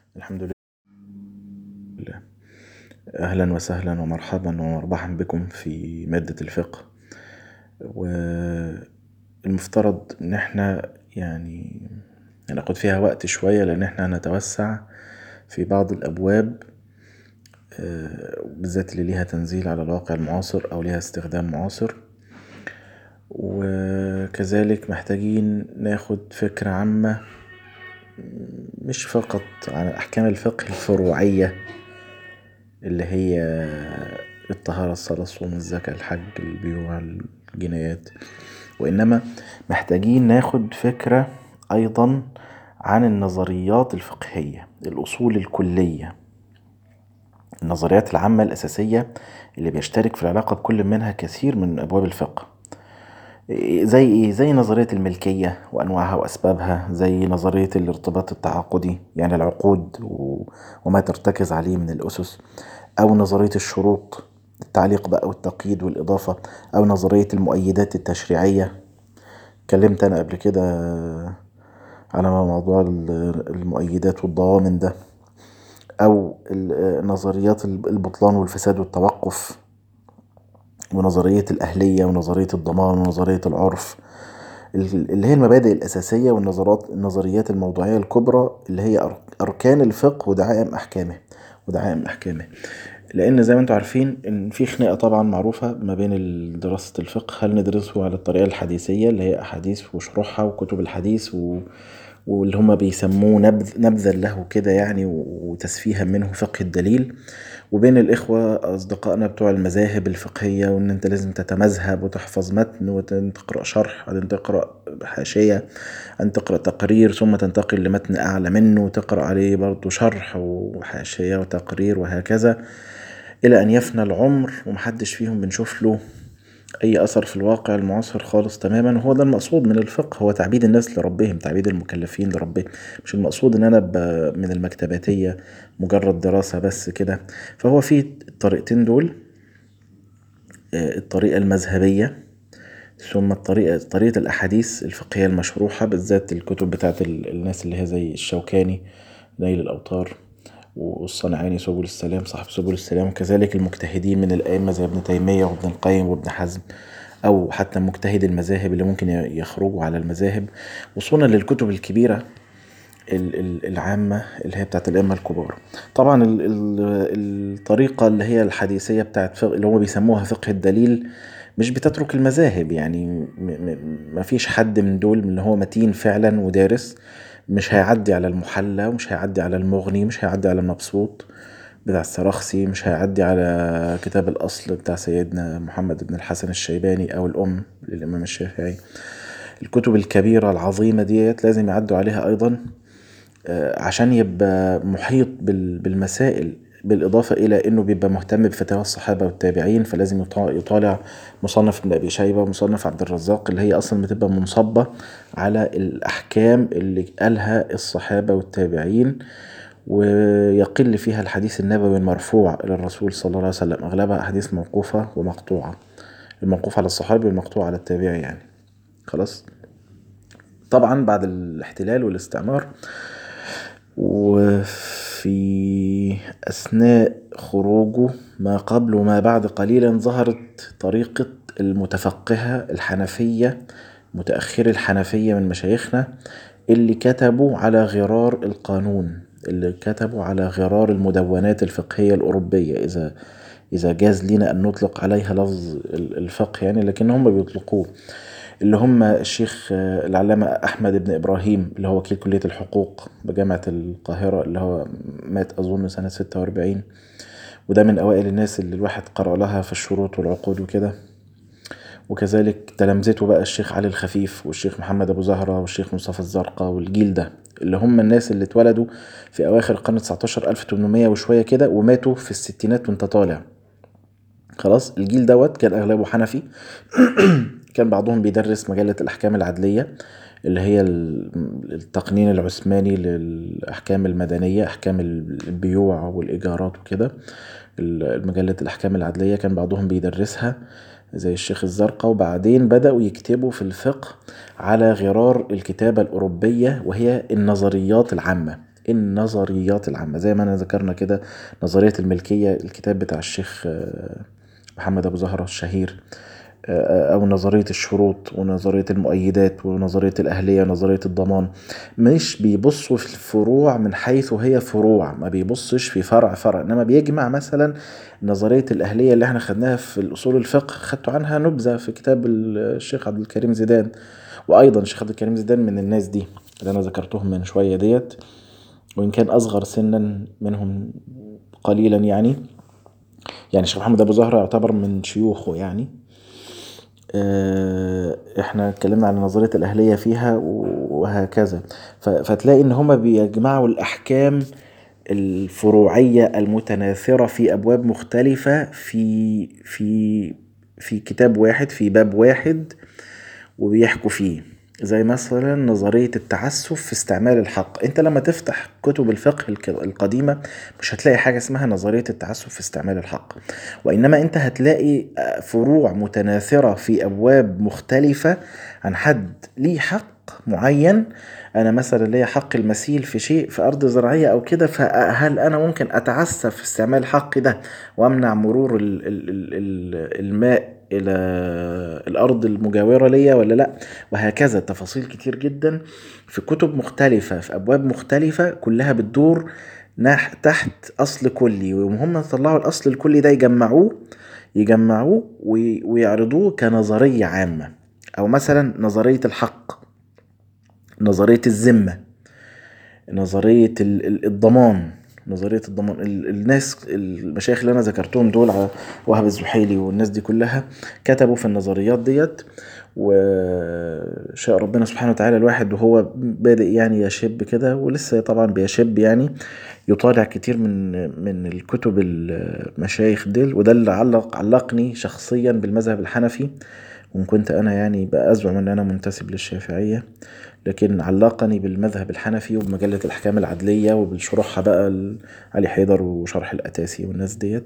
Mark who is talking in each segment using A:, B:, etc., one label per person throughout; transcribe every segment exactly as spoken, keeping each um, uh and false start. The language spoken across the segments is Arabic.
A: الحمد لله. أهلا وسهلا ومرحبا ومرحبا بكم في مادة الفقه. والمفترض ان احنا يعني ناخد فيها وقت شوية لان احنا هنتوسع في بعض الابواب، بالذات اللي ليها تنزيل على الواقع المعاصر او ليها استخدام معاصر، وكذلك محتاجين ناخد فكرة عامة مش فقط عن احكام الفقه الفروعية اللي هي الطهارة، الصلاة، الصوم، الزكاة، الحج، البيوع، الجنايات، وإنما محتاجين ناخد فكرة أيضا عن النظريات الفقهية، الأصول الكلية، النظريات العامة الأساسية اللي بيشترك في العلاقة بكل منها كثير من أبواب الفقه. زي إيه؟ زي نظرية الملكية وأنواعها وأسبابها، زي نظرية الارتباط التعاقدي يعني العقود وما ترتكز عليه من الأسس، أو نظرية الشروط، التعليق بقى والتقييد والإضافة، أو نظرية المؤيدات التشريعية. اتكلمت أنا قبل كده على موضوع المؤيدات والضوامن ده، أو نظريات البطلان والفساد والتوقف، ونظرية الأهلية ونظرية الضمان ونظرية العرف، اللي هي المبادئ الأساسية والنظرات النظريات الموضوعية الكبرى اللي هي أركان الفقه ودعائم أحكامه ودعائم أحكامه. لأن زي ما انتم عارفين إن في خناقة طبعا معروفة ما بين دراسة الفقه، هل ندرسه على الطريقة الحديثية اللي هي أحاديث وشروحها وكتب الحديث و... واللي هما بيسموه نبذ نبذا له كده يعني وتسفيها منه فقه الدليل، وبين الإخوة أصدقائنا بتوع المذاهب الفقهية وإن أنت لازم تتمذهب وتحفظ متن وتقرأ شرح، بعدين تقرأ حاشية، أن تقرأ تقرير، ثم تنتقل لمتن أعلى منه وتقرأ عليه برضو شرح وحاشية وتقرير، وهكذا إلى أن يفنى العمر ومحدش فيهم بنشوف له أي أثر في الواقع المعاصر خالص تماما. وهو ده المقصود من الفقه، هو تعبيد الناس لربهم، تعبيد المكلفين لربهم، مش المقصود إن أنا من المكتباتية مجرد دراسة بس كده. فهو في الطريقتين دول، الطريقة المذهبية ثم الطريقة طريقة الأحاديث الفقهية المشروحة، بالذات الكتب بتاعت الناس اللي هي زي الشوكاني نيل الأوطار، والصنعاني سبل السلام صاحب سبل السلام، وكذلك المجتهدين من الأئمة زي ابن تيمية وابن القيم وابن حزم، أو حتى مجتهد المذاهب اللي ممكن يخرجوا على المذاهب، وصولا للكتب الكبيرة العامة اللي هي بتاعت الأئمة الكبار. طبعا الطريقة اللي هي الحديثية بتاعت فقه اللي هم بيسموها فقه الدليل مش بتترك المذاهب، يعني ما فيش حد من دول من اللي هو متين فعلا ودارس مش هيعدي على المحلى، ومش هيعدي على المغني، مش هيعدي على المبسوط بتاع السرخسي، مش هيعدي على كتاب الأصل بتاع سيدنا محمد بن الحسن الشيباني أو الأم للإمام الشافعي. الكتب الكبيرة العظيمة ديت لازم يعدوا عليها أيضا عشان يبقى محيط بالمسائل، بالإضافة إلى أنه بيبقى مهتم بفتاوى الصحابة والتابعين، فلازم يطالع مصنف ابن أبي شيبة ومصنف عبد الرزاق اللي هي أصلا بتبقى منصبة على الأحكام اللي قالها الصحابة والتابعين، ويقل فيها الحديث النبوي المرفوع إلى الرسول صلى الله عليه وسلم، أغلبها أحاديث موقوفة ومقطوعة، الموقوف على الصحابي والمقطوع على التابعي يعني. خلاص. طبعا بعد الاحتلال والاستعمار وفي أثناء خروجه ما قبل وما بعد قليلا ظهرت طريقة المتفقهة الحنفية، متأخر الحنفية من مشايخنا اللي كتبوا على غرار القانون، اللي كتبوا على غرار المدونات الفقهية الأوروبية، إذا إذا جاز لنا أن نطلق عليها لفظ الفقه يعني، لكن هم بيطلقوه، اللي هم الشيخ العلامة أحمد بن إبراهيم اللي هو وكيل كلية الحقوق بجامعة القاهرة، اللي هو مات أظن سنة ستة وأربعين، وده من أوائل الناس اللي الواحد قرأ لها في الشروط والعقود وكده. وكذلك تلامذته بقى الشيخ علي الخفيف والشيخ محمد أبو زهرة والشيخ مصطفى الزرقاء، والجيل ده اللي هم الناس اللي اتولدوا في أواخر القرن التسعتاشر ألف وتمنمية وشوية كده، وماتوا في الستينات وانت طالع. خلاص. الجيل دوت كان أغلبه حنفي كان بعضهم بيدرس مجلة الأحكام العدلية اللي هي التقنين العثماني للأحكام المدنية، أحكام البيوع والإيجارات وكده. المجلة الأحكام العدلية كان بعضهم بيدرسها زي الشيخ الزرقاء، وبعدين بدأوا يكتبوا في الفقه على غرار الكتابة الأوروبية، وهي النظريات العامة، النظريات العامة، زي ما أنا ذكرنا كده نظرية الملكية، الكتاب بتاع الشيخ محمد أبو زهرة الشهير، أو نظرية الشروط ونظرية المؤيدات ونظرية الأهلية ونظرية الضمان. مش بيبصوا في الفروع من حيث هي فروع، ما بيبصش في فرع فرع، إنما بيجمع. مثلا نظرية الأهلية اللي احنا خدناها في الأصول الفقه، خدتوا عنها نبذة في كتاب الشيخ عبد الكريم زيدان. وأيضا الشيخ عبد الكريم زيدان من الناس دي اللي أنا ذكرتهم من شوية ديت، وإن كان أصغر سنا منهم قليلا يعني. يعني الشيخ محمد أبو زهرة يعتبر من شيوخه يعني. احنا اتكلمنا على نظرية الأهلية فيها وهكذا. فتلاقي ان هما بيجمعوا الأحكام الفروعية المتناثرة في أبواب مختلفة في في في كتاب واحد، في باب واحد، وبيحكوا فيه. زي مثلا نظرية التعسف في استعمال الحق. انت لما تفتح كتب الفقه القديمة مش هتلاقي حاجة اسمها نظرية التعسف في استعمال الحق، وإنما انت هتلاقي فروع متناثرة في أبواب مختلفة عن حد ليه حق معين. أنا مثلا ليا حق المثيل في شيء في أرض زراعية أو كده، فهل أنا ممكن أتعسف في استعمال الحق ده وأمنع مرور ال ال ال الماء إلى الأرض المجاورة ليا ولا لأ؟ وهكذا تفاصيل كتير جدا في كتب مختلفة في أبواب مختلفة، كلها بتدور نح تحت أصل كلي، وهم طلعوا الأصل الكلي ده يجمعوه يجمعوه ويعرضوه كنظرية عامة. أو مثلا نظرية الحق، نظرية الذمة، نظرية الضمان. نظرية الضمان الناس المشايخ اللي أنا ذكرتهم دول، على وهب الزحيلي والناس دي كلها، كتبوا في النظريات ديت. وشاء ربنا سبحانه وتعالى الواحد وهو بادئ يعني يشب كده، ولسه طبعا بيشب يعني، يطالع كتير من من الكتب المشايخ ديل. وده اللي علق علقني شخصيا بالمذهب الحنفي، وإن كنت أنا يعني بقى أزعم أن أنا منتسب للشافعية، لكن علقني بالمذهب الحنفي وبمجلة الأحكام العدلية وبالشروحها بقى علي حيدر وشرح الأتاسي والناس ديت.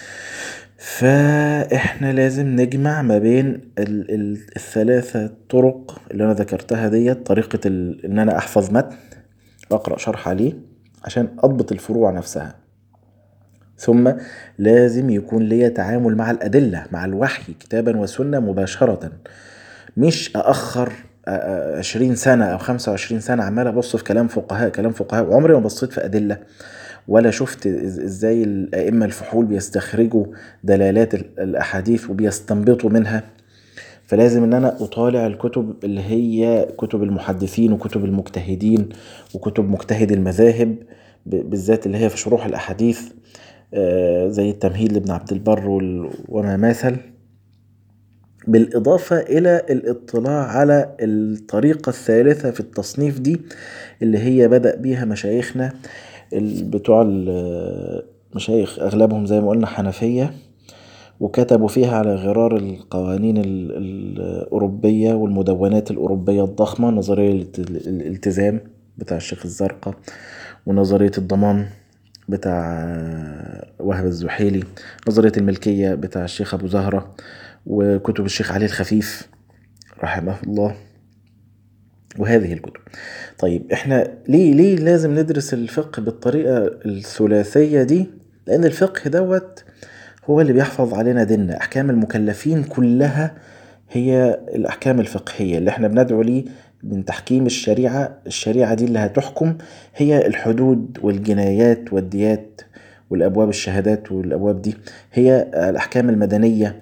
A: فإحنا لازم نجمع ما بين ال ال الثلاثة طرق اللي أنا ذكرتها ديت. طريقة إن أنا أحفظ متن وأقرأ شرح عليه عشان أضبط الفروع نفسها، ثم لازم يكون لي تعامل مع الأدلة، مع الوحي كتابا وسنة مباشرة، مش أأخر عشرين سنة أو خمسة وعشرين سنة عمال أبص في كلام فقهاء كلام فقهاء وعمري ما بصيت في أدلة، ولا شفت إزاي الأئمة الفحول بيستخرجوا دلالات الأحاديث وبيستنبطوا منها. فلازم ان انا اطالع الكتب اللي هي كتب المحدثين وكتب المجتهدين وكتب مجتهد المذاهب، بالذات اللي هي في شروح الاحاديث، زي التمهيد لابن عبد البر وما ماثل، بالاضافة الى الاطلاع على الطريقة الثالثة في التصنيف دي اللي هي بدأ بيها مشايخنا بتوع المشايخ اغلبهم زي ما قلنا حنفية، وكتبوا فيها على غرار القوانين الأوروبية والمدونات الأوروبية الضخمة، نظرية الالتزام بتاع الشيخ الزرقاء، ونظرية الضمان بتاع وهب الزحيلي، نظرية الملكية بتاع الشيخ أبو زهرة، وكتب الشيخ علي الخفيف رحمه الله، وهذه الكتب. طيب احنا ليه ليه لازم ندرس الفقه بالطريقة الثلاثية دي؟ لأن الفقه دوت هو اللي بيحفظ علينا ديننا. أحكام المكلفين كلها هي الأحكام الفقهية اللي احنا بندعو ليه من تحكيم الشريعة. الشريعة دي اللي هتحكم هي الحدود والجنايات والديات والأبواب الشهادات، والأبواب دي هي الأحكام المدنية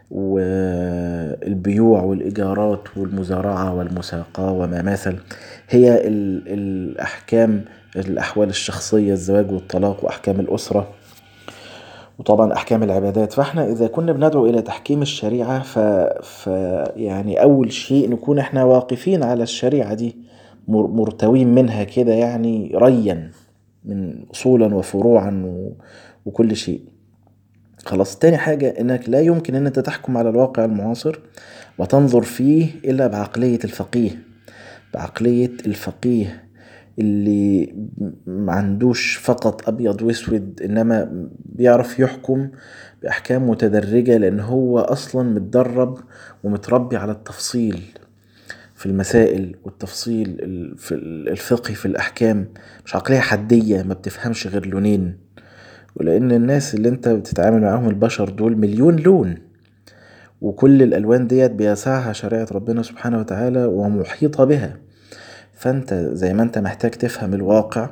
A: والبيوع والإيجارات والمزارعة والمساقاة وما ماثل، هي الأحكام الأحوال الشخصية، الزواج والطلاق، وأحكام الأسرة، وطبعا أحكام العبادات. فإحنا إذا كنا بندعو إلى تحكيم الشريعة ف... ف يعني أول شيء نكون إحنا واقفين على الشريعة دي، مرتوين منها كده يعني ريا من أصولا وفروعا و... وكل شيء. خلاص. تاني حاجة إنك لا يمكن أن أنت تحكم على الواقع المعاصر وتنظر فيه إلا بعقلية الفقيه، بعقلية الفقيه اللي ما عندوش فقط أبيض واسود، إنما بيعرف يحكم بأحكام متدرجة، لأن هو أصلا متدرب ومتربي على التفصيل. في المسائل والتفصيل الفقهي في الأحكام، مش عقلية حدية ما بتفهمش غير لونين. ولأن الناس اللي انت بتتعامل معاهم البشر دول مليون لون، وكل الألوان ديت بيسعها شريعة ربنا سبحانه وتعالى ومحيطة بها. فانت زي ما انت محتاج تفهم الواقع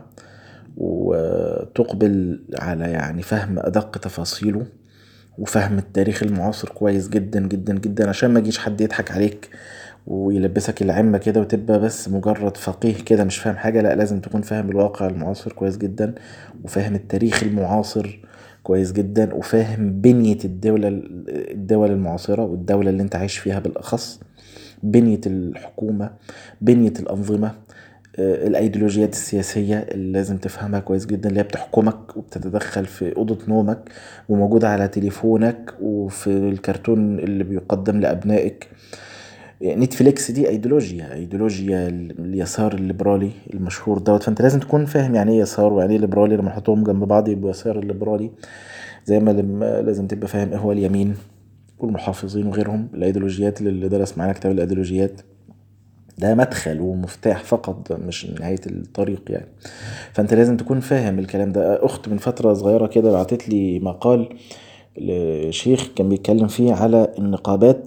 A: وتقبل على يعني فهم أدق تفاصيله وفهم التاريخ المعاصر كويس جدا جدا جدا، عشان ما يجيش حد يضحك عليك ويلبسك العمة كده وتبقى بس مجرد فقيه كده مش فاهم حاجة. لا، لازم تكون فاهم الواقع المعاصر كويس جدا، وفاهم التاريخ المعاصر كويس جدا، وفاهم بنية الدولة الدول المعاصرة والدولة اللي انت عايش فيها بالأخص، بنية الحكومة، بنية الأنظمة، الايديولوجيات السياسية اللي لازم تفهمها كويس جدا، اللي هي بتحكمك وبتتدخل في أوضة نومك وموجودة على تليفونك وفي الكرتون اللي بيقدم لأبنائك. نتفليكس دي ايديولوجيا ايديولوجيا اليسار الليبرالي المشهور دوت. فانت لازم تكون فاهم يعني ايه يسار ويعني ايه ليبرالي، لما نحطهم جنب بعض يبقوا يسار الليبرالي. زي ما لما لازم تبقى فاهم ايه هو اليمين والمحافظين وغيرهم، الايديولوجيات اللي درس معانا كتاب الايديولوجيات ده مدخل ومفتاح فقط مش نهاية الطريق يعني. فانت لازم تكون فاهم الكلام ده. اخت من فترة صغيرة كده بعتت لي مقال لشيخ كان بيتكلم فيه على النقابات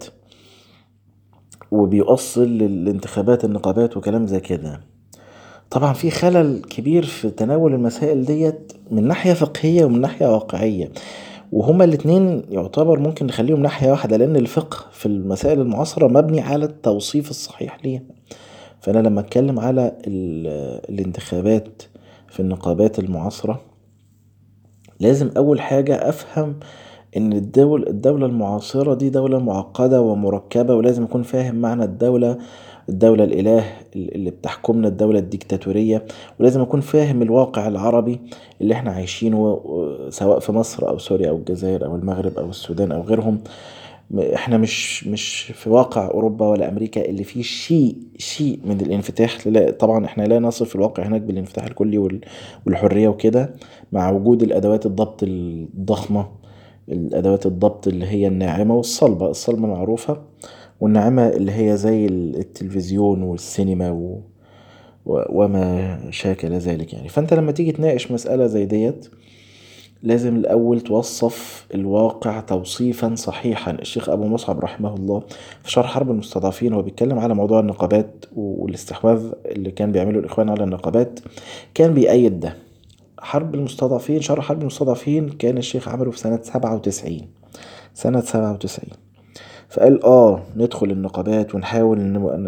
A: وبيؤصل للانتخابات النقابات وكلام زي كده. طبعا في خلل كبير في تناول المسائل ديت من ناحية فقهية ومن ناحية واقعية، وهما الاتنين يعتبر ممكن نخليهم ناحية واحدة، لأن الفقه في المسائل المعاصرة مبني على التوصيف الصحيح ليها. فأنا لما أتكلم على الانتخابات في النقابات المعاصرة لازم أول حاجة أفهم إن الدول الدولة المعاصرة دي دولة معقدة ومركبة، ولازم أكون فاهم معنى الدولة الدولة الإله اللي بتحكمنا، الدولة الديكتاتورية. ولازم أكون فاهم الواقع العربي اللي احنا عايشينه سواء في مصر أو سوريا أو الجزائر أو المغرب أو السودان أو غيرهم. احنا مش مش في واقع أوروبا ولا أمريكا اللي فيه شيء شيء من الانفتاح. لا طبعا احنا لا نصف الواقع هناك بالانفتاح الكلي والحرية وكده، مع وجود الأدوات الضبط الضخمة، الأدوات الضبط اللي هي الناعمة والصلبة. الصلبة معروفة، والناعمة اللي هي زي التلفزيون والسينما و... و... وما شاكل ذلك يعني. فأنت لما تيجي تناقش مسألة زي ديت لازم الأول توصف الواقع توصيفا صحيحا. الشيخ أبو مصعب رحمه الله في شرح حرب المستضعفين هو بيتكلم على موضوع النقابات والاستحواذ اللي كان بيعمله الإخوان على النقابات، كان بيأيد ده. حرب المستضعفين، شرح حرب المستضعفين كان الشيخ عمله في سنة سبعة وتسعين سنة سبعة وتسعين. فقال اه ندخل النقابات ونحاول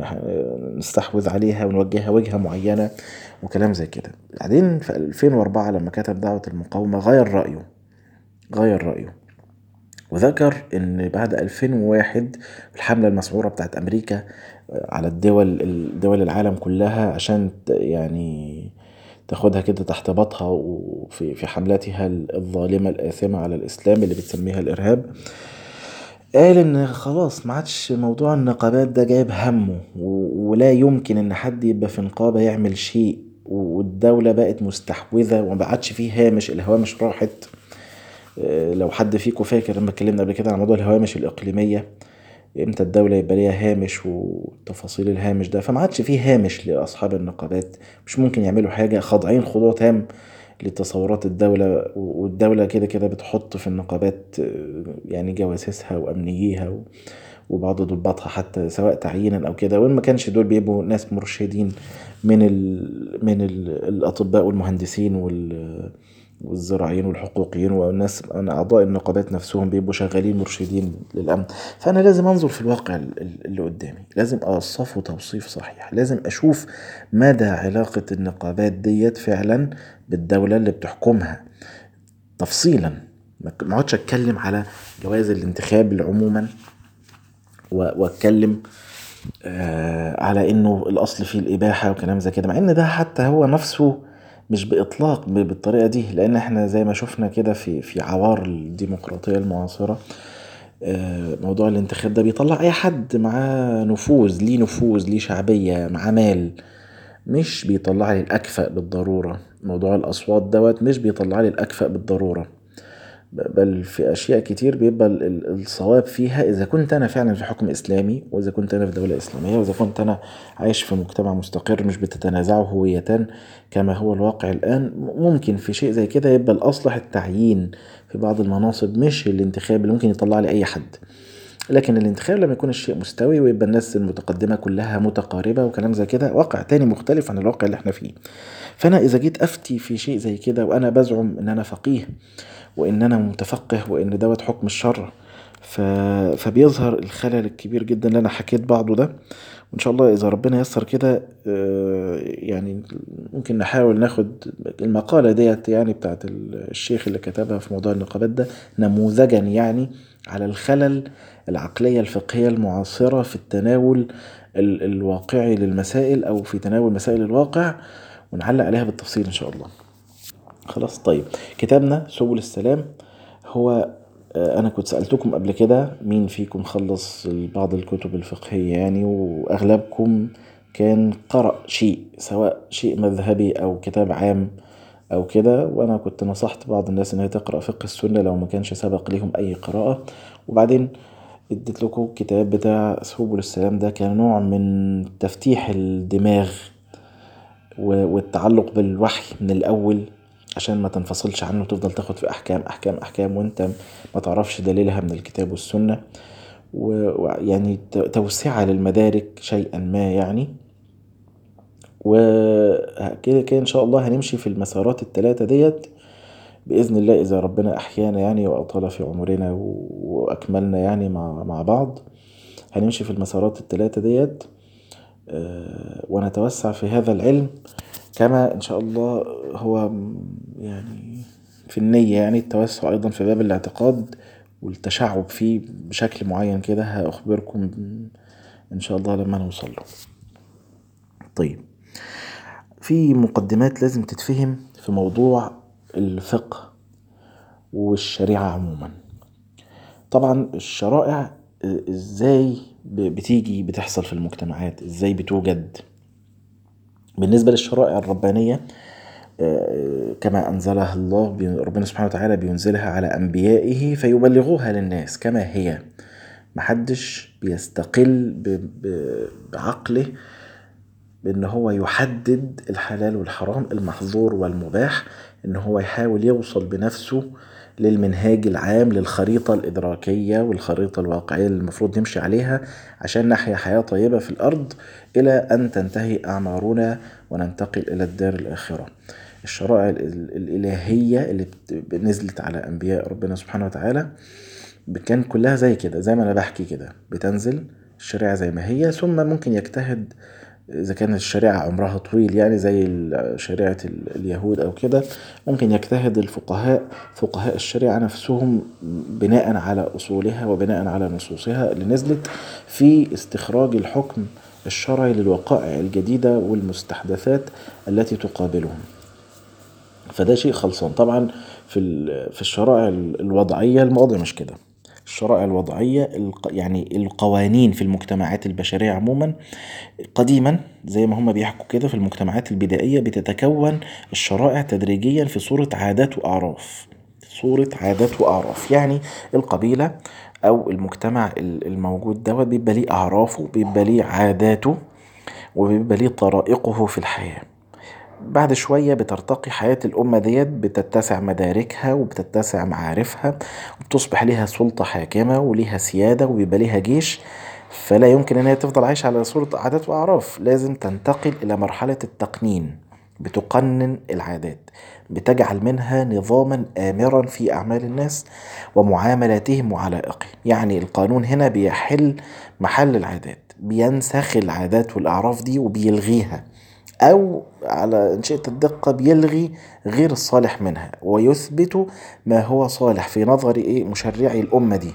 A: نستحوذ عليها ونوجهها وجهة معينة وكلام زي كده. بعدين في ألفين وأربعة لما كتب دعوة المقاومة غير رأيه غير رأيه وذكر ان بعد ألفين وواحد الحملة المسعورة بتاعت امريكا على الدول الدول العالم كلها عشان يعني تاخدها كده تحت بطها وفي في حملاتها الظالمة الآثمة على الإسلام اللي بتسميها الإرهاب، قال ان خلاص ما عادش موضوع النقابات ده جايب همه، ولا يمكن ان حد يبقى في نقابة يعمل شيء، والدولة بقت مستحوذة وما عادش فيه هامش، الهوامش راحت. لو حد فيكم فاكر لما اتكلمنا قبل كده عن موضوع الهوامش الإقليمية، امتى الدولة يبقى ليها هامش وتفاصيل الهامش ده، فما عادش فيه هامش لأصحاب النقابات، مش ممكن يعملوا حاجة، خاضعين خضوع تام لتصورات الدولة. والدولة كده كده بتحط في النقابات يعني جواسيسها وأمنييها وبعض ضباطها حتى سواء تعيينا أو كده، وإن ما كانش دول بيبقوا ناس مرشدين من ال من ال الأطباء والمهندسين وال والزراعيين والحقوقيين والناس أعضاء النقابات نفسهم بيبقوا شغالين مرشدين للأمن. فأنا لازم أنظر في الواقع اللي قدامي، لازم أوصفه توصيف صحيح، لازم أشوف مدى علاقة النقابات ديت فعلا بالدولة اللي بتحكمها تفصيلا. ما اقعدش أتكلم على جواز الانتخاب عموما وأتكلم آه على إنه الأصل فيه الإباحة وكلام زي كده، مع إن ده حتى هو نفسه مش بإطلاق بالطريقة دي، لأن احنا زي ما شفنا كده في في عوار الديمقراطية المعاصرة موضوع الانتخاب ده بيطلع أي حد معاه نفوذ، ليه نفوذ، ليه شعبية، معاه مال، مش بيطلع لي الأكفأ بالضرورة. موضوع الأصوات دوت مش بيطلع لي الأكفأ بالضرورة. بل في أشياء كتير بيبقى الصواب فيها إذا كنت أنا فعلا في حكم إسلامي، وإذا كنت أنا في دولة إسلامية، وإذا كنت أنا عايش في مجتمع مستقر مش بتتنازعه هويتان كما هو الواقع الآن. ممكن في شيء زي كده يبقى الأصلح التعيين في بعض المناصب مش الانتخاب اللي ممكن يطلع لي أي حد، لكن الانتخاب لما يكون الشيء مستوي ويبقى الناس المتقدمة كلها متقاربة وكلام زي كده، واقع تاني مختلف عن الواقع اللي احنا فيه. فأنا إذا جيت أفتي في شيء زي كده وأنا بزعم إن أنا فقيه وإن أنا متفقه وإن دوت حكم الشرع، ف... فبيظهر الخلل الكبير جدا اللي أنا حكيت بعضه ده. وإن شاء الله إذا ربنا يسر كده يعني ممكن نحاول ناخد المقالة ديت يعني بتاعت الشيخ اللي كتبها في موضوع النقابات ده نموذجا يعني على الخلل العقلية الفقهية المعاصرة في التناول ال... الواقعي للمسائل أو في تناول مسائل الواقع، ونعلق عليها بالتفصيل إن شاء الله. خلاص. طيب، كتابنا سبل السلام هو أنا كنت سألتكم قبل كده مين فيكم خلص بعض الكتب الفقهية يعني، وأغلبكم كان قرأ شيء سواء شيء مذهبي أو كتاب عام أو كده، وأنا كنت نصحت بعض الناس إنها تقرأ فقه السنة لو ما كانش سبق ليهم أي قراءة، وبعدين اديت لكم كتاب بتاع سبل السلام ده كنوع من تفتيح الدماغ والتعلق بالوحي من الأول عشان ما تنفصلش عنه وتفضل تاخد في أحكام أحكام أحكام وانت ما تعرفش دليلها من الكتاب والسنة، ويعني توسعة للمدارك شيئا ما يعني. وكده كده إن شاء الله هنمشي في المسارات الثلاثة ديت بإذن الله إذا ربنا أحيانا يعني وأطال في عمرنا وأكملنا يعني مع, مع بعض. هنمشي في المسارات الثلاثة ديت ونتوسع في هذا العلم كما إن شاء الله هو يعني في النية يعني التوسع أيضا في باب الاعتقاد والتشعب فيه بشكل معين كده هأخبركم إن شاء الله لما نوصل له. طيب، في مقدمات لازم تتفهم في موضوع الفقه والشريعة عموما. طبعا الشرائع إزاي بتيجي بتحصل في المجتمعات، إزاي بتوجد. بالنسبة للشرائع الربانية كما أنزلها الله ربنا سبحانه وتعالى بينزلها على أنبيائه فيبلغوها للناس كما هي، محدش بيستقل بعقله بأن هو يحدد الحلال والحرام المحظور والمباح، أن هو يحاول يوصل بنفسه للمنهاج العام للخريطة الإدراكية والخريطة الواقعية اللي المفروض نمشي عليها عشان نحيا حياة طيبة في الأرض إلى أن تنتهي أعمارنا وننتقل إلى الدار الآخرة. الشرائع الإلهية اللي نزلت على أنبياء ربنا سبحانه وتعالى كان كلها زي كده، زي ما أنا بحكي كده، بتنزل الشريعة زي ما هي، ثم ممكن يجتهد إذا كانت الشريعة عمرها طويل يعني زي شريعة اليهود أو كده، ممكن يجتهد الفقهاء فقهاء الشريعة نفسهم بناء على أصولها وبناء على نصوصها اللي نزلت في استخراج الحكم الشرعي للوقائع الجديدة والمستحدثات التي تقابلهم. فده شيء خلصان. طبعا في في الشرائع الوضعية الموضوع مش كده. الشرائع الوضعية يعني القوانين في المجتمعات البشرية عموما قديما زي ما هم بيحكوا كده في المجتمعات البدائية بتتكون الشرائع تدريجيا في صورة عادات وأعراف. صورة عادات وأعراف يعني القبيلة أو المجتمع الموجود دوت بيبقى ليه أعرافه، بيبقى ليه عاداته، وبيبقى ليه طرائقه في الحياة. بعد شوية بترتقي حياة الأمة ديت، بتتسع مداركها وبتتسع معارفها وبتصبح لها سلطة حاكمة ولها سيادة وبيبقى لها جيش، فلا يمكن أن هي تفضل عايشة على صورة عادات وأعراف، لازم تنتقل إلى مرحلة التقنين، بتقنن العادات، بتجعل منها نظاما آمرا في أعمال الناس ومعاملاتهم وعلائقهم. يعني القانون هنا بيحل محل العادات، بينسخ العادات والأعراف دي وبيلغيها، أو على إن شئت الدقة بيلغي غير الصالح منها ويثبت ما هو صالح في نظر إيه مشرعي الأمة دي.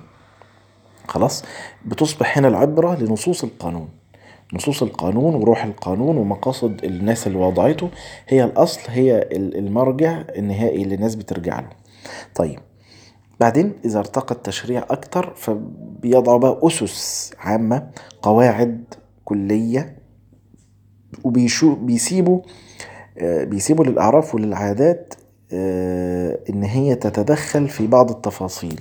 A: خلاص، بتصبح هنا العبرة لنصوص القانون. نصوص القانون وروح القانون ومقاصد الناس اللي وضعته هي الأصل، هي المرجع النهائي اللي الناس بترجع له. طيب، بعدين إذا ارتقى التشريع أكتر فبيضع بقى أسس عامة، قواعد كلية، وبيسيبوا بيسيبوا للأعراف وللعادات إن هي تتدخل في بعض التفاصيل.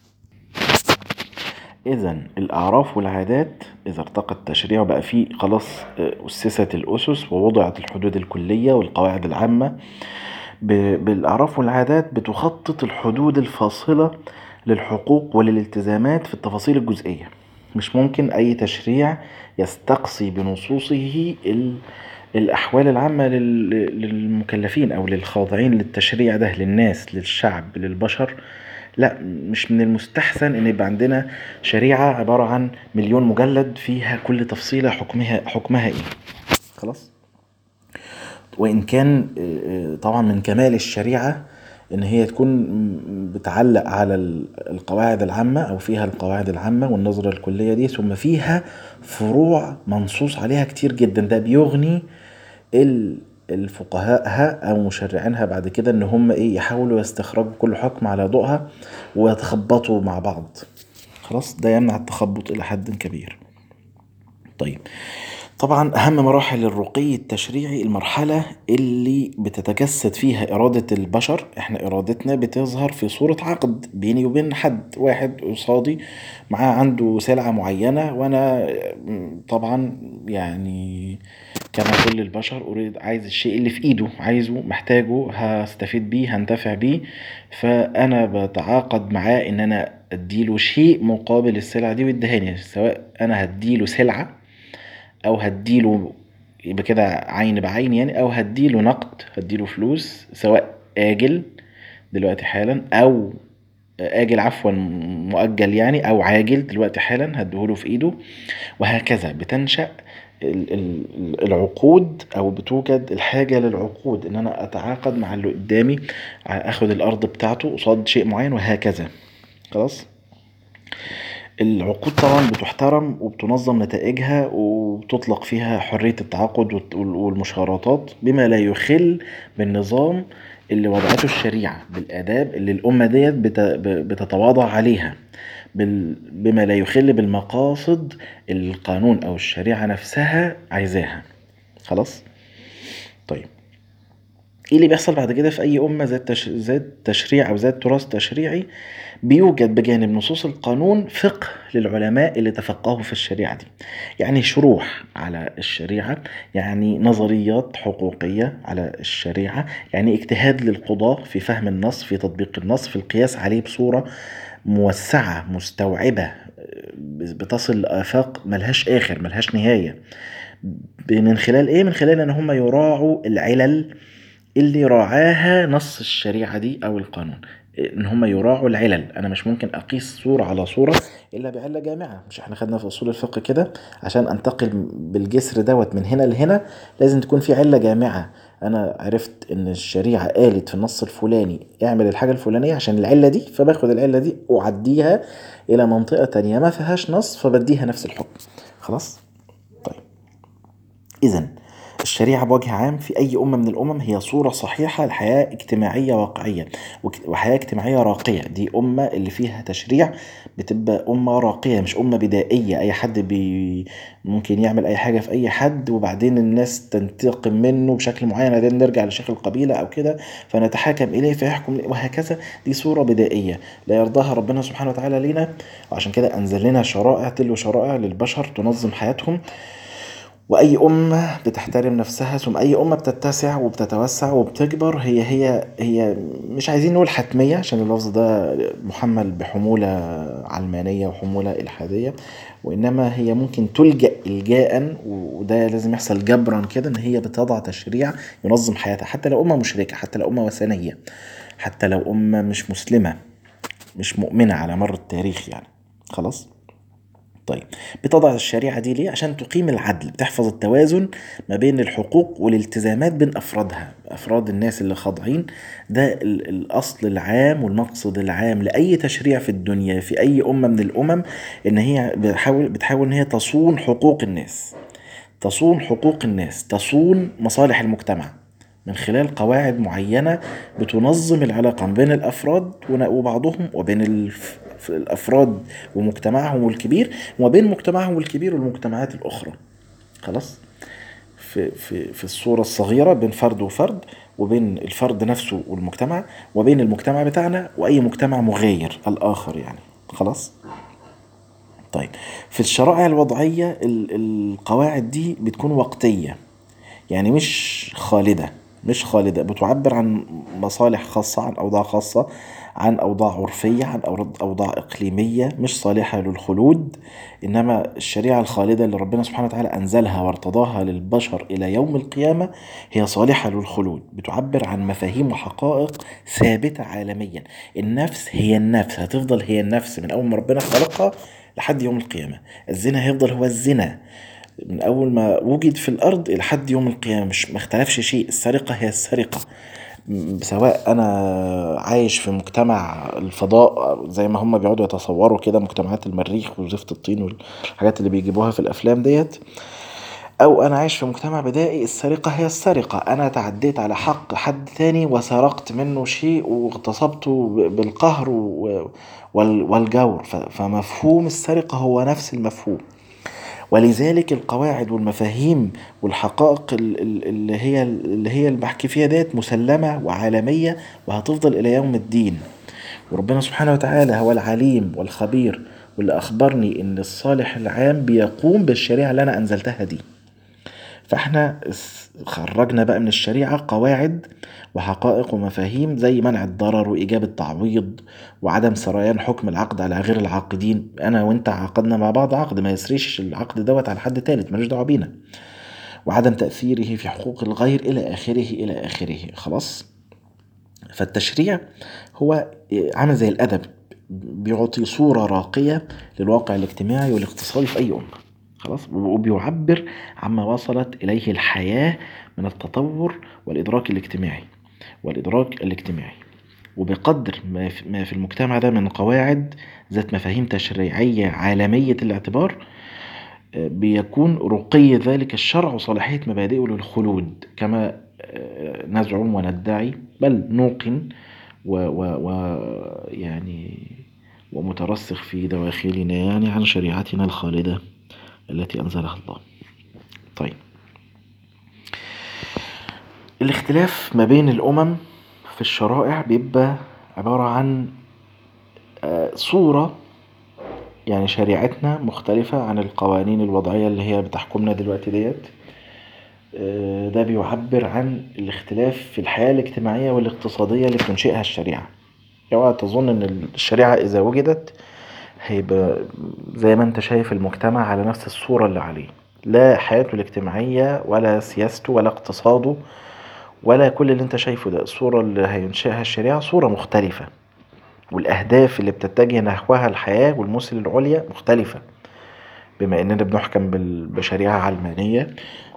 A: إذن الأعراف والعادات إذا ارتقى التشريع وبقى فيه خلاص أسست الأسس ووضعت الحدود الكلية والقواعد العامة، بالأعراف والعادات بتخطط الحدود الفاصلة للحقوق وللالتزامات في التفاصيل الجزئية. مش ممكن أي تشريع يستقصي بنصوصه الأحوال العامة للمكلفين أو للخاضعين للتشريع ده، للناس، للشعب، للبشر. لا، مش من المستحسن ان يبقى عندنا شريعة عبارة عن مليون مجلد فيها كل تفصيلة حكمها حكمها ايه. خلاص. وان كان طبعا من كمال الشريعة ان هي تكون بتعلق على القواعد العامة او فيها القواعد العامة والنظرة الكلية دي، ثم فيها فروع منصوص عليها كتير جدا. ده بيغني الفقهاءها او مشرعينها بعد كده ان هم ايه يحاولوا يستخرجوا كل حكم على ضوءها ويتخبطوا مع بعض. خلاص، ده يمنع التخبط الى حد كبير. طيب، طبعا اهم مراحل الرقي التشريعي المرحلة اللي بتتجسد فيها ارادة البشر. احنا ارادتنا بتظهر في صورة عقد بيني وبين حد واحد قصادي معاه عنده سلعة معينة، وانا طبعا يعني كما كل البشر اريد عايز الشيء اللي في ايده، عايزه، محتاجه، هستفيد بيه، هنتفع بيه. فانا بتعاقد معاه ان انا اديله شيء مقابل السلعة دي ويدهاني، سواء انا هديله سلعة او هديله يبقى كده عين بعين يعني، او هديله نقد، هديله فلوس، سواء آجل دلوقتي حالا او آجل عفوا مؤجل يعني، او عاجل دلوقتي حالا هديهوله في ايده. وهكذا بتنشأ العقود او بتوجد الحاجة للعقود، ان انا اتعاقد مع اللي قدامي اخد الارض بتاعته قصاد شيء معين وهكذا. خلاص. العقود طبعا بتحترم وبتنظم نتائجها وبتطلق فيها حرية التعاقد والمشارطات بما لا يخل بالنظام اللي وضعته الشريعة، بالآداب اللي الأمة ديت بتتواضع عليها، بما لا يخل بالمقاصد القانون أو الشريعة نفسها عايزاها. خلاص. طيب، ايه اللي بيحصل بعد كده في اي امة ذات تش... ذات تشريع او ذات تراث تشريعي؟ بيوجد بجانب نصوص القانون فقه للعلماء اللي تفقهوا في الشريعة دي، يعني شروح على الشريعة، يعني نظريات حقوقية على الشريعة، يعني اجتهاد للقضاة في فهم النص، في تطبيق النص، في القياس عليه بصورة موسعة مستوعبة بتصل لآفاق ملهاش آخر ملهاش نهاية. من خلال ايه؟ من خلال ان هم يراعوا العلل اللي راعاها نص الشريعة دي او القانون، ان هم يراعوا العلل. انا مش ممكن اقيس صورة على صورة الا بعلة جامعة. مش احنا خدنا في اصول الفقه كده؟ عشان انتقل بالجسر دوت من هنا لهنا لازم تكون في علة جامعة. انا عرفت ان الشريعة قالت في النص الفلاني اعمل الحاجة الفلانية عشان العلة دي، فباخد العلة دي واعديها الى منطقة تانية ما فيهاش نص فبديها نفس الحكم. خلاص. طيب، اذن الشريعة بوجه عام في أي أمة من الأمم هي صورة صحيحة لحياة اجتماعية واقعية وحياة اجتماعية راقية. دي أمة اللي فيها تشريع بتبقى أمة راقية، مش أمة بدائية أي حد بي ممكن يعمل أي حاجة في أي حد وبعدين الناس تنتقم منه بشكل معين، بعدين نرجع لشيخ القبيلة أو كده فنتحاكم إليه فيحكم وهكذا. دي صورة بدائية لا يرضاها ربنا سبحانه وتعالى لنا، وعشان كده أنزل لنا شرائع تلو شرائع للبشر تنظم حياتهم. وأي أمة بتحترم نفسها، ثم أي أمة بتتسع وبتتوسع وبتكبر، هي هي هي مش عايزين نقول حتمية عشان اللفظ ده محمل بحمولة علمانية وحمولة إلحادية، وإنما هي ممكن تلجأ إلجاء، وده لازم يحصل جبرا كده، إن هي بتضع تشريع ينظم حياتها، حتى لو أمة مشركة، حتى لو أمة وثنية، حتى لو أمة مش مسلمة مش مؤمنة على مر التاريخ يعني. خلاص. طيب، بتضع الشريعة دي ليه؟ عشان تقيم العدل، بتحفظ التوازن ما بين الحقوق والالتزامات بين أفرادها، أفراد الناس اللي خاضعين. ده الأصل العام والمقصد العام لأي تشريع في الدنيا في أي أمة من الأمم، إن هي بتحاول, بتحاول إن هي تصون حقوق الناس، تصون حقوق الناس تصون مصالح المجتمع من خلال قواعد معينة بتنظم العلاقة بين الأفراد وبعضهم وبين الف... الأفراد ومجتمعهم الكبير وبين مجتمعهم الكبير والمجتمعات الأخرى. خلاص. في, في, في الصورة الصغيرة بين فرد وفرد، وبين الفرد نفسه والمجتمع، وبين المجتمع بتاعنا وأي مجتمع مغاير الآخر يعني. خلاص. طيب، في الشرائع الوضعية ال- القواعد دي بتكون وقتية، يعني مش خالدة. مش خالدة بتعبر عن مصالح خاصة، عن أوضاع خاصة، عن أوضاع عرفية، عن أورد- أوضاع إقليمية مش صالحة للخلود. إنما الشريعة الخالدة اللي ربنا سبحانه وتعالى أنزلها وارتضاها للبشر إلى يوم القيامة هي صالحة للخلود، بتعبر عن مفاهيم وحقائق ثابتة عالميا. النفس هي النفس، هتفضل هي النفس من أول ما ربنا خلقها لحد يوم القيامة. الزنا هيفضل هو الزنا من أول ما وجد في الأرض لحد يوم القيامة، مش ما اختلفش شيء. السرقة هي السرقة، م- سواء أنا عايش في مجتمع الفضاء زي ما هم بيقعدوا يتصوروا كده، مجتمعات المريخ وزفت الطين والحاجات اللي بيجيبوها في الأفلام ديت، أو أنا عايش في مجتمع بدائي. السرقة هي السرقة، أنا تعديت على حق حد تاني وسرقت منه شيء واغتصبته ب- بالقهر و- وال- والجور. ف- فمفهوم السرقة هو نفس المفهوم. ولذلك القواعد والمفاهيم والحقائق ال- ال- اللي هي اللي هي المحكي فيها ديت مسلمة وعالمية، وهتفضل إلى يوم الدين. وربنا سبحانه وتعالى هو العليم والخبير، واللي أخبرني إن الصالح العام بيقوم بالشريعة اللي أنا أنزلتها دي. فاحنا اس- خرجنا بقى من الشريعة قواعد وحقائق ومفاهيم زي منع الضرر وإيجاب التعويض وعدم سريان حكم العقد على غير العاقدين. أنا وأنت عقدنا مع بعض عقد، ما يسريش العقد دوت على حد تالت ملوش دعوة بينا. وعدم تأثيره في حقوق الغير إلى آخره إلى آخره. خلاص. فالتشريع هو عامل زي الأدب، بيعطي صورة راقية للواقع الاجتماعي والاقتصادي في أي أمة. خلاص. وبيعبر عما وصلت إليه الحياة من التطور والإدراك الاجتماعي والإدراك الاجتماعي. وبقدر ما في ما في المجتمع ده من قواعد ذات مفاهيم تشريعية عالمية الاعتبار، آه، بيكون رقي ذلك الشرع وصلاحية مبادئه للخلود كما آه، نزعم وندعي، بل نوقن و, و, و يعني ومترسخ في دواخلنا يعني عن شريعتنا الخالدة التي أنزلها الله. طيب، الاختلاف ما بين الأمم في الشرائع بيبقى عبارة عن آه، صورة، يعني شريعتنا مختلفة عن القوانين الوضعية اللي هي بتحكمنا دلوقتي ديت. آه، ده بيعبر عن الاختلاف في الحياة الاجتماعية والاقتصادية اللي بتنشئها الشريعة. اوعى تظن ان الشريعة اذا وجدت هيبقى زي ما انت شايف المجتمع على نفس الصورة اللي عليه. لا حياته الاجتماعية ولا سياسته ولا اقتصاده ولا كل اللي انت شايفه ده. الصورة اللي هينشئها الشريعة صورة مختلفة، والأهداف اللي بتتجه نحوها الحياة والمثل العليا مختلفة. بما إننا بنحكم بال- بشريعة علمانية،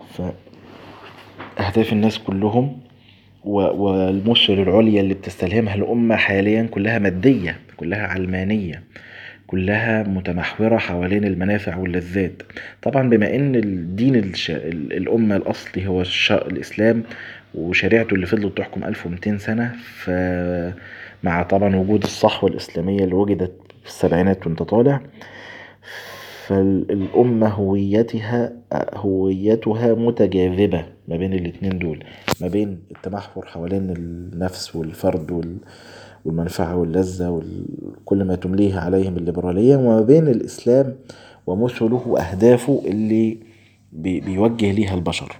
A: فأهداف الناس كلهم و- والمثل العليا اللي بتستلهمها الأمة حاليا كلها مادية، كلها علمانية، كلها متمحورة حوالين المنافع واللذات. طبعا بما ان الدين الش... ال- الأمة الأصلي هو الش... الإسلام، وشريعته اللي فضلت تحكم ألف ومئتين سنة، فمع طبعا وجود الصحوة الإسلامية اللي وجدت في السبعينات وانت طالع، فالأمة هويتها هويتها متجاذبة ما بين الاتنين دول، ما بين التمحور حوالين النفس والفرد وال... والمنفعة واللذة وكل ما تمليه عليهم الليبرالية، وما بين الإسلام ومثله وأهدافه اللي بي... بيوجه ليها البشر.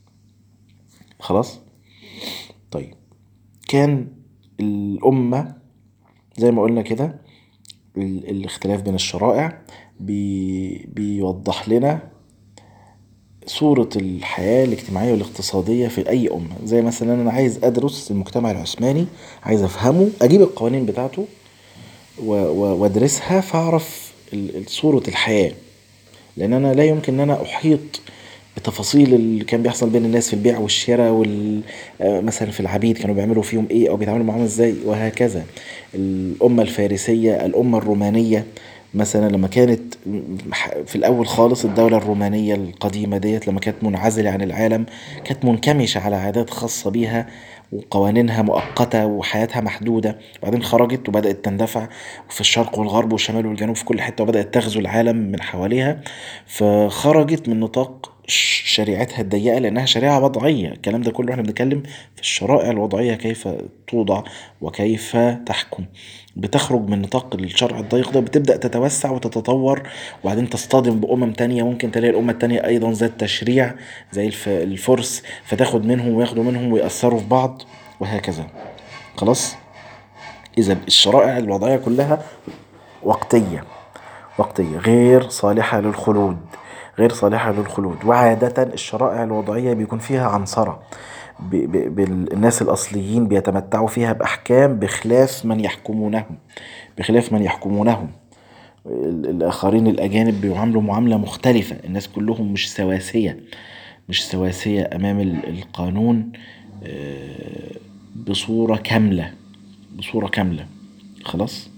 A: خلاص. طيب، كان الأمة زي ما قلنا كده، ال... الاختلاف بين الشرائع بي... بيوضح لنا صورة الحياة الاجتماعية والاقتصادية في أي أمة. زي مثلا أنا عايز أدرس المجتمع العثماني، عايز أفهمه، أجيب القوانين بتاعته و- و- وأدرسها فأعرف ال- ال- صورة الحياة. لأن أنا لا يمكن أن أنا أحيط بتفاصيل اللي كان بيحصل بين الناس في البيع والشراء وال... آه، مثلا في العبيد كانوا بيعملوا فيهم ايه او بيتعاملوا معاهم ازاي وهكذا. الأمة الفارسية، الأمة الرومانية مثلا لما كانت في الأول خالص الدولة الرومانية القديمة ديت لما كانت منعزلة عن العالم، كانت منكمشة على عادات خاصة بيها وقوانينها مؤقتة وحياتها محدودة. وبعدين خرجت وبدأت تندفع في الشرق والغرب والشمال والجنوب في كل حتة، وبدأت تغزو العالم من حواليها. فخرجت من نطاق شريعتها الضيقة لأنها شريعة وضعية. الكلام ده كله احنا بنتكلم في الشرائع الوضعية، كيف توضع وكيف تحكم. بتخرج من نطاق الشرع الضيق ده وبتبدأ تتوسع وتتطور، وبعدين تصطدم بأمم تانية، ممكن تلاقي الأمة التانية أيضا ذات تشريع زي الف- الفرس، فتاخد منهم وياخدوا منهم ويأثروا في بعض وهكذا. خلاص. إذا الشرائع الوضعية كلها وقتية، وقتية غير صالحة للخلود، غير صالحة للخلود. وعادة الشرائع الوضعية بيكون فيها عنصرة، ب- ب- بال- الناس الأصليين بيتمتعوا فيها بأحكام بخلاف من يحكمونهم، بخلاف من يحكمونهم. ال- الآخرين الأجانب بيعاملوا معاملة مختلفة، الناس كلهم مش سواسية، مش سواسية أمام ال- القانون آه، بصورة كاملة، بصورة كاملة. خلاص.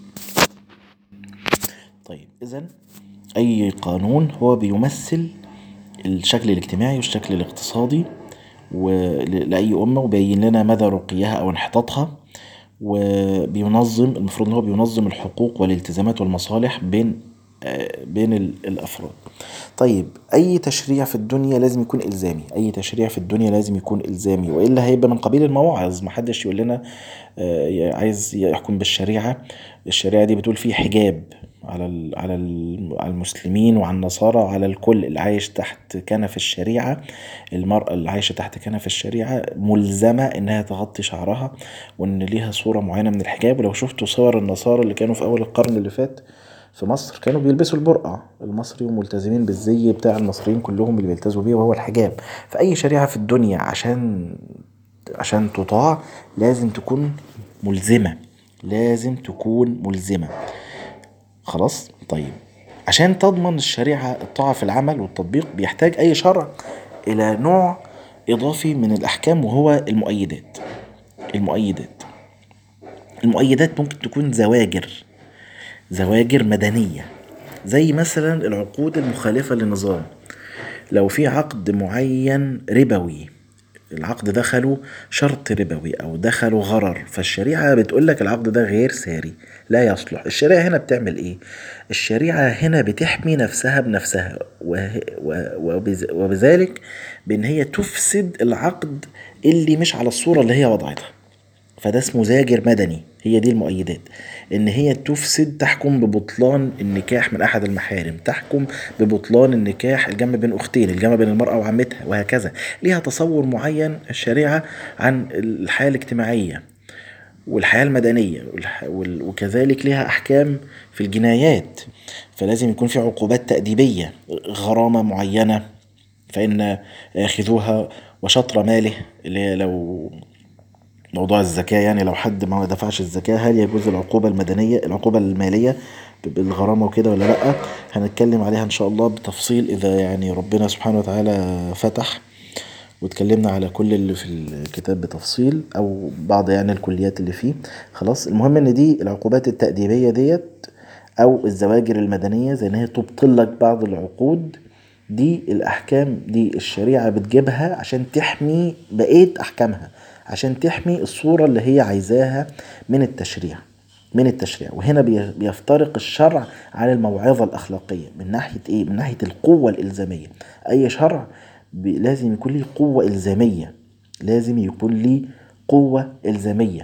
A: طيب إذن أي قانون هو بيمثل الشكل الاجتماعي والشكل الاقتصادي ول- لأي أمة، وبين لنا مدى رقيها أو انحطاطها، وبينظم، المفروض ان هو بينظم الحقوق والالتزامات والمصالح بين آه، بين ال- الافراد. طيب اي تشريع في الدنيا لازم يكون الزامي، اي تشريع في الدنيا لازم يكون الزامي، والا هيبقى من قبيل المواعظ. محدش يقول لنا آه، عايز يحكم بالشريعة، الشريعة دي بتقول فيه حجاب على ال- على ال- على المسلمين وعلى النصارى وعلى الكل اللي عايش تحت كنف الشريعة. المرأة اللي عايشة تحت كنف الشريعة ملزمة انها تغطي شعرها، وان ليها صورة معينة من الحجاب. ولو شفتوا صور النصارى اللي كانوا في اول القرن اللي فات في مصر، كانوا بيلبسوا البرقع المصري وملتزمين بالزي بتاع المصريين كلهم اللي بيلتزموا بيه وهو الحجاب. فأي شريعة في الدنيا عشان عشان تطاع لازم تكون ملزمة، لازم تكون ملزمة. خلاص. طيب عشان تضمن الشريعة الطاعة في العمل والتطبيق، بيحتاج أي شرع إلى نوع إضافي من الأحكام، وهو المؤيدات. المؤيدات المؤيدات ممكن تكون زواجر، زواجر مدنية، زي مثلا العقود المخالفة للنظام. لو في عقد معين ربوي، العقد دخله شرط ربوي او دخله غرر، فالشريعة بتقولك العقد ده غير ساري، لا يصلح. الشريعة هنا بتعمل ايه؟ الشريعة هنا بتحمي نفسها بنفسها، وه- و- وبز- وبذلك بان هي تفسد العقد اللي مش على الصورة اللي هي وضعتها. فده اسمه زاجر مدني. هي دي المؤيدات، ان هي تفسد، تحكم ببطلان النكاح من احد المحارم، تحكم ببطلان النكاح، الجمع بين اختين، الجمع بين المرأة وعمتها وهكذا. ليها تصور معين الشريعة عن الحياة الاجتماعية والحياة المدنية والح- وال- وكذلك ليها احكام في الجنايات. فلازم يكون في عقوبات تأديبية، غرامة معينة فإن ياخذوها، وشطر ماله، اللي هي لو موضوع الزكاة، يعني لو حد ما دفعش الزكاة هل يجوز العقوبة المدنية، العقوبة المالية بالغرامة وكده ولا لأ؟ هنتكلم عليها إن شاء الله بتفصيل إذا يعني ربنا سبحانه وتعالى فتح واتكلمنا على كل اللي في الكتاب بتفصيل، أو بعض يعني الكليات اللي فيه. خلاص. المهم إن دي العقوبات التأديبية ديت أو الزواجر المدنية، زي إن هي تبطل لك بعض العقود. دي الأحكام دي الشريعة بتجيبها عشان تحمي بقية أحكامها، عشان تحمي الصورة اللي هي عايزاها من التشريع، من التشريع. وهنا بي- بيفترق الشرع عن الموعظة الأخلاقية من ناحية إيه؟ من ناحية القوة الإلزامية. أي شرع بي- لازم يكون ليه قوة إلزامية، لازم يكون ليه قوة إلزامية.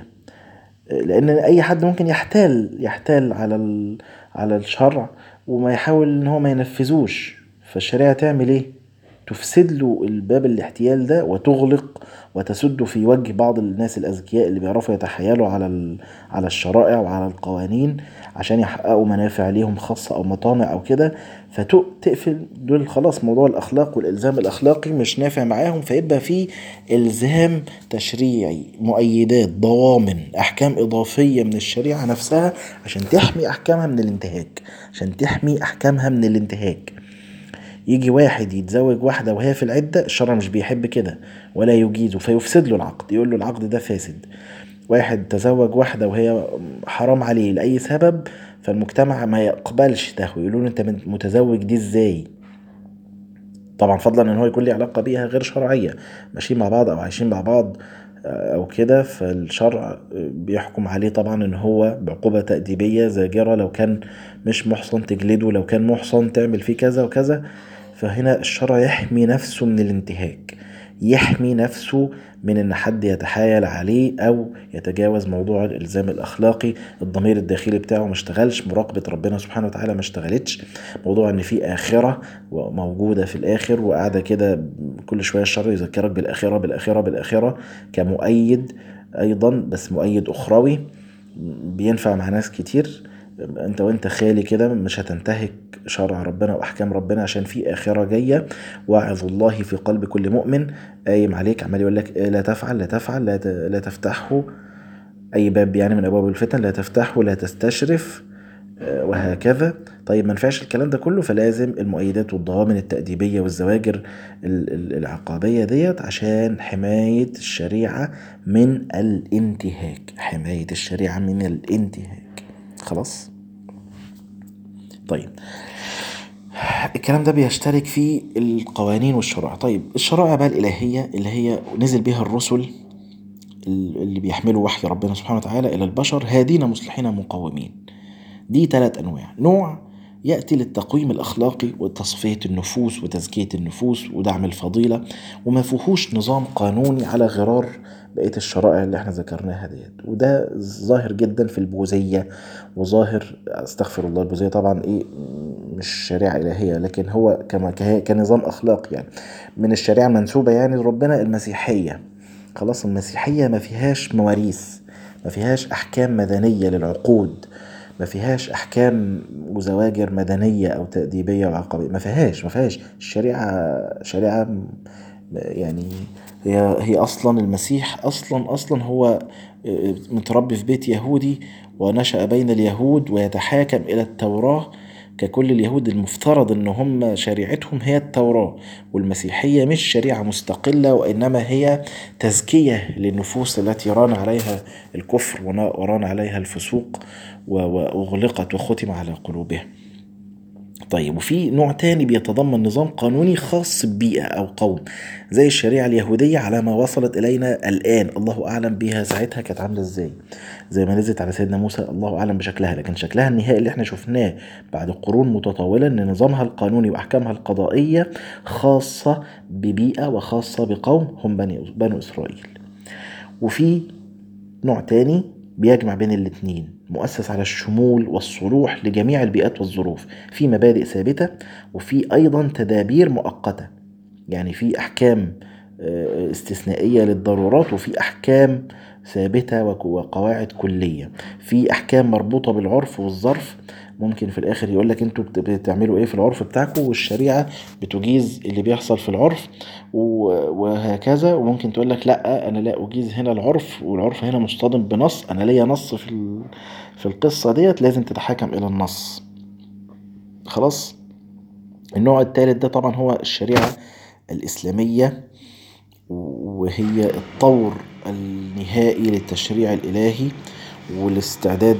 A: لان اي حد ممكن يحتال يحتال على ال... على الشرع وما يحاول ان هو ما ينفذوش. فالشريعة تعمل ايه؟ تفسد له الباب الاحتيال ده، وتغلق وتسد في وجه بعض الناس الأذكياء اللي بيعرفوا يتحايلوا على ال... على الشرائع وعلى القوانين عشان يحققوا منافع ليهم خاصة أو مطامع أو كده. فتقفل دول، خلاص موضوع الأخلاق والإلزام الأخلاقي مش نافع معاهم، فيبقى فيه إلزام تشريعي، مؤيدات، ضوامن، أحكام إضافية من الشريعة نفسها عشان تحمي أحكامها من الانتهاك، عشان تحمي أحكامها من الانتهاك. يجي واحد يتزوج واحدة وهي في العدة، الشرع مش بيحب كده ولا يجيزه، فيفسد له العقد، يقول له العقد ده فاسد. واحد تزوج واحدة وهي حرام عليه لأي سبب، فالمجتمع ما يقبلش ده ويقولون انت متزوج دي ازاي. طبعا فضلا ان هو يكون لي علاقة بيها غير شرعية، ماشيين مع بعض او عايشين مع بعض او كده، فالشرع بيحكم عليه طبعا ان هو بعقوبة تأديبية زاجرة. لو كان مش محصن تجلده، لو كان محصن تعمل فيه كذا وكذا. فهنا الشرع يحمي نفسه من الانتهاك، يحمي نفسه من ان حد يتحايل عليه او يتجاوز موضوع الالزام الاخلاقي. الضمير الداخلي بتاعه ما اشتغلش، مراقبة ربنا سبحانه وتعالى ما اشتغلتش، موضوع ان في اخرة موجودة في الاخر وقاعدة كده كل شوية الشر يذكرك بالاخرة بالاخرة بالاخرة كمؤيد ايضا، بس مؤيد اخروي بينفع مع ناس كتير. انت وانت خالي كده مش هتنتهك شرع ربنا واحكام ربنا عشان في اخرة جاية. واعظ الله في قلب كل مؤمن قايم عليك عمال يقول لك لا تفعل لا تفعل لا, ت... لا تفتحه اي باب يعني من ابواب الفتن، لا تفتحه لا تستشرف وهكذا. طيب ما نفعش الكلام ده كله، فلازم المؤيدات والضوابط التأديبية والزواجر العقابية ديت عشان حماية الشريعة من الانتهاك، حماية الشريعة من الانتهاك. خلاص. طيب الكلام ده بيشترك فيه القوانين والشرائع. طيب الشرائع بقى الإلهية اللي هي نزل بها الرسل اللي بيحملوا وحي ربنا سبحانه وتعالى إلى البشر، هادين مصلحين مقومين. دي ثلاث أنواع. نوع يأتي للتقويم الأخلاقي وتصفية النفوس وتزكية النفوس ودعم الفضيلة، وما فيهوش نظام قانوني على غرار بقية الشرائع اللي احنا ذكرناها ديت. وده ظاهر جدا في البوذية، وظاهر استغفر الله البوذية طبعا ايه مش شريعة إلهية، لكن هو كما كنظام أخلاقي يعني من الشريعة المنسوبة يعني ربنا، المسيحية. خلاص المسيحية ما فيهاش مواريث، ما فيهاش أحكام مدنية للعقود، ما فيهاش احكام وزواجر مدنية او تأديبية وعقابية، ما فيهاش ما فيهاش الشريعة شريعة يعني. هي هي اصلا المسيح اصلا اصلا هو متربي في بيت يهودي ونشأ بين اليهود ويتحاكم الى التوراة ككل اليهود. المفترض ان هم شريعتهم هي التوراة، والمسيحية مش شريعة مستقلة وانما هي تزكية للنفوس التي ران عليها الكفر وران عليها الفسوق واغلقت وختم على قلوبها. طيب وفي نوع تاني بيتضمن نظام قانوني خاص ببيئة أو قوم زي الشريعة اليهودية على ما وصلت إلينا الآن، الله أعلم بها ساعتها كانت عاملة إزاي، زي ما نزلت على سيدنا موسى الله أعلم بشكلها، لكن شكلها النهائي اللي احنا شفناه بعد قرون متطاولة إن نظامها القانوني وأحكامها القضائية خاصة ببيئة وخاصة بقوم هم بني بنو إسرائيل. وفي نوع تاني بيجمع بين الاتنين، مؤسس على الشمول والصلوح لجميع البيئات والظروف، في مبادئ ثابتة وفي أيضا تدابير مؤقتة، يعني في أحكام استثنائية للضرورات وفي أحكام ثابتة وقواعد كلية، في أحكام مربوطة بالعرف والظرف. ممكن في الآخر يقولك انتوا بتعملوا ايه في العرف بتاعكم والشريعة بتجيز اللي بيحصل في العرف وهكذا. وممكن تقولك لا أنا لا أجيز هنا العرف والعرف هنا مصطدم بنص، أنا ليا نص في في القصة ديت لازم تتحاكم إلى النص. خلاص. النوع الثالث ده طبعا هو الشريعة الإسلامية، وهي الطور النهائي للتشريع الإلهي والاستعداد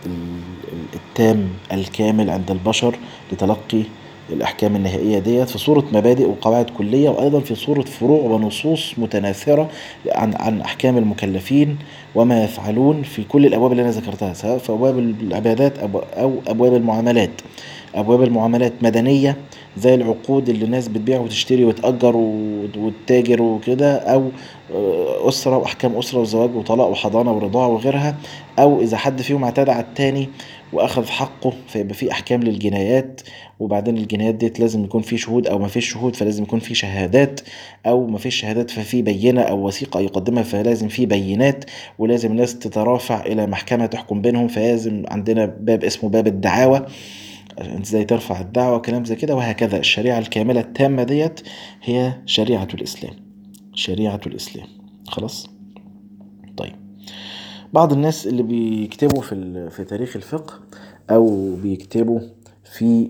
A: التام الكامل عند البشر لتلقي الأحكام النهائية ديت في صورة مبادئ وقواعد كلية، وأيضا في صورة فروع ونصوص متناثرة عن عن أحكام المكلفين وما يفعلون في كل الأبواب اللي أنا ذكرتها، سواء في أبواب العبادات أو أبواب المعاملات. أبواب المعاملات مدنية زي العقود اللي الناس بتبيع وتشتري وتأجر وتتاجر وكده، أو أسرة وأحكام أسرة وزواج وطلاق وحضانة ورضاعة وغيرها، أو إذا حد فيهم اعتدى على التاني وأخذ حقه فيبقى في أحكام للجنايات، وبعدين الجنايات ديت لازم يكون في شهود أو ما فيش شهود فلازم يكون في شهادات، أو ما فيش شهادات ففي بينة أو وثيقة يقدمها فلازم في بينات، ولازم الناس تترافع إلى محكمة تحكم بينهم، فلازم عندنا باب اسمه باب الدعاوى انت ازاي ترفع الدعوة كلام زي كده وهكذا. الشريعة الكاملة التامة ديت هي شريعة الإسلام، شريعة الإسلام. خلاص. طيب بعض الناس اللي بيكتبوا في في تاريخ الفقه أو بيكتبوا في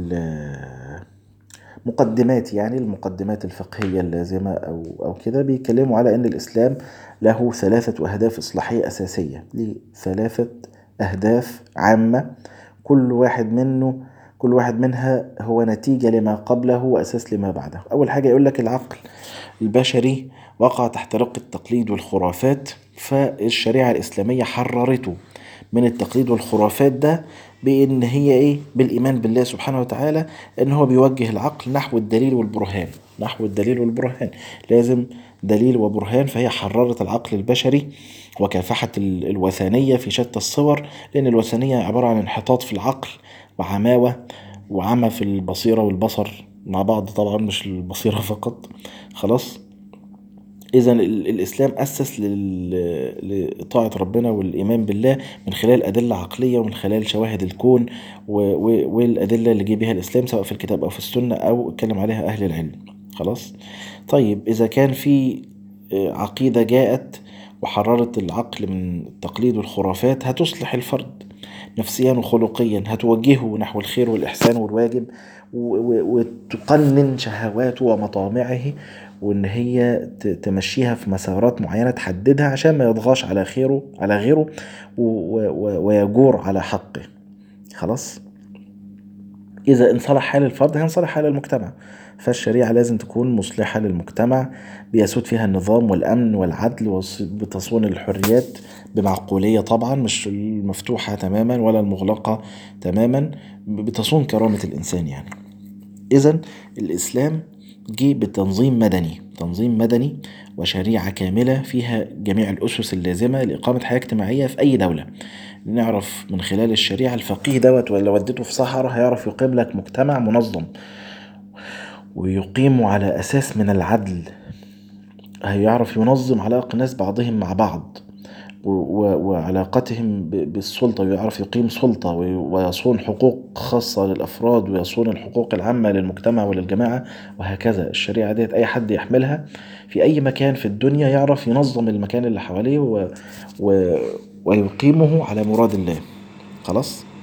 A: المقدمات، يعني المقدمات الفقهية اللازمة أو أو كده، بيتكلموا على أن الإسلام له ثلاثة أهداف إصلاحية أساسية، ليه ثلاثة أهداف عامة كل واحد منه كل واحد منها هو نتيجة لما قبله وأساس لما بعده. أول حاجة يقول لك العقل البشري وقع تحت رق التقليد والخرافات، فالشريعة الإسلامية حررته من التقليد والخرافات ده بان هي ايه؟ بالايمان بالله سبحانه وتعالى، ان هو بيوجه العقل نحو الدليل والبرهان. نحو الدليل والبرهان لازم دليل وبرهان. فهي حررت العقل البشري وكافحت ال- الوثنية في شتى الصور، لأن الوثنية عبارة عن انحطاط في العقل وعماوة وعمى في البصيرة والبصر مع بعض، طبعا مش البصيرة فقط. خلاص. إذا ال- الإسلام أسس لل- لطاعة ربنا والإيمان بالله من خلال أدلة عقلية ومن خلال شواهد الكون و- و- والأدلة اللي جه بها الإسلام سواء في الكتاب أو في السنة أو اتكلم عليها أهل العلم. خلاص. طيب إذا كان في آه، عقيدة جاءت وحررت العقل من التقليد والخرافات، هتصلح الفرد نفسيا وخلقيا، هتوجهه نحو الخير والإحسان والواجب و- و- وتقنن شهواته ومطامعه، وإن هي ت- تمشيها في مسارات معينة تحددها عشان ما يضغاش على خيره على غيره و- و- ويجور على حقه. خلاص. إذا انصلح حال الفرد هينصلح حال المجتمع. فالشريعة لازم تكون مصلحة للمجتمع، بيسود فيها النظام والأمن والعدل، وبتصون الحريات بمعقولية طبعا، مش المفتوحة تماما ولا المغلقة تماما، بتصون كرامة الإنسان يعني. إذا الإسلام جه بتنظيم مدني، تنظيم مدني وشريعة كاملة فيها جميع الأسس اللازمة لإقامة حياة اجتماعية في أي دولة. نعرف من خلال الشريعة الفقيه دوت ولا وديته في صحراء هيعرف يقيم لك مجتمع منظم، ويقيم على أساس من العدل. هيعرف ينظم علاقة الناس بعضهم مع بعض و- و- وعلاقتهم ب- بالسلطة، ويعرف يقيم سلطة وي- ويصون حقوق خاصة للأفراد ويصون الحقوق العامة للمجتمع وللجماعة. وهكذا الشريعة ديت أي حد يحملها في أي مكان في الدنيا يعرف ينظم المكان اللي حواليه و... و... ويقيمه على مراد الله. خلاص.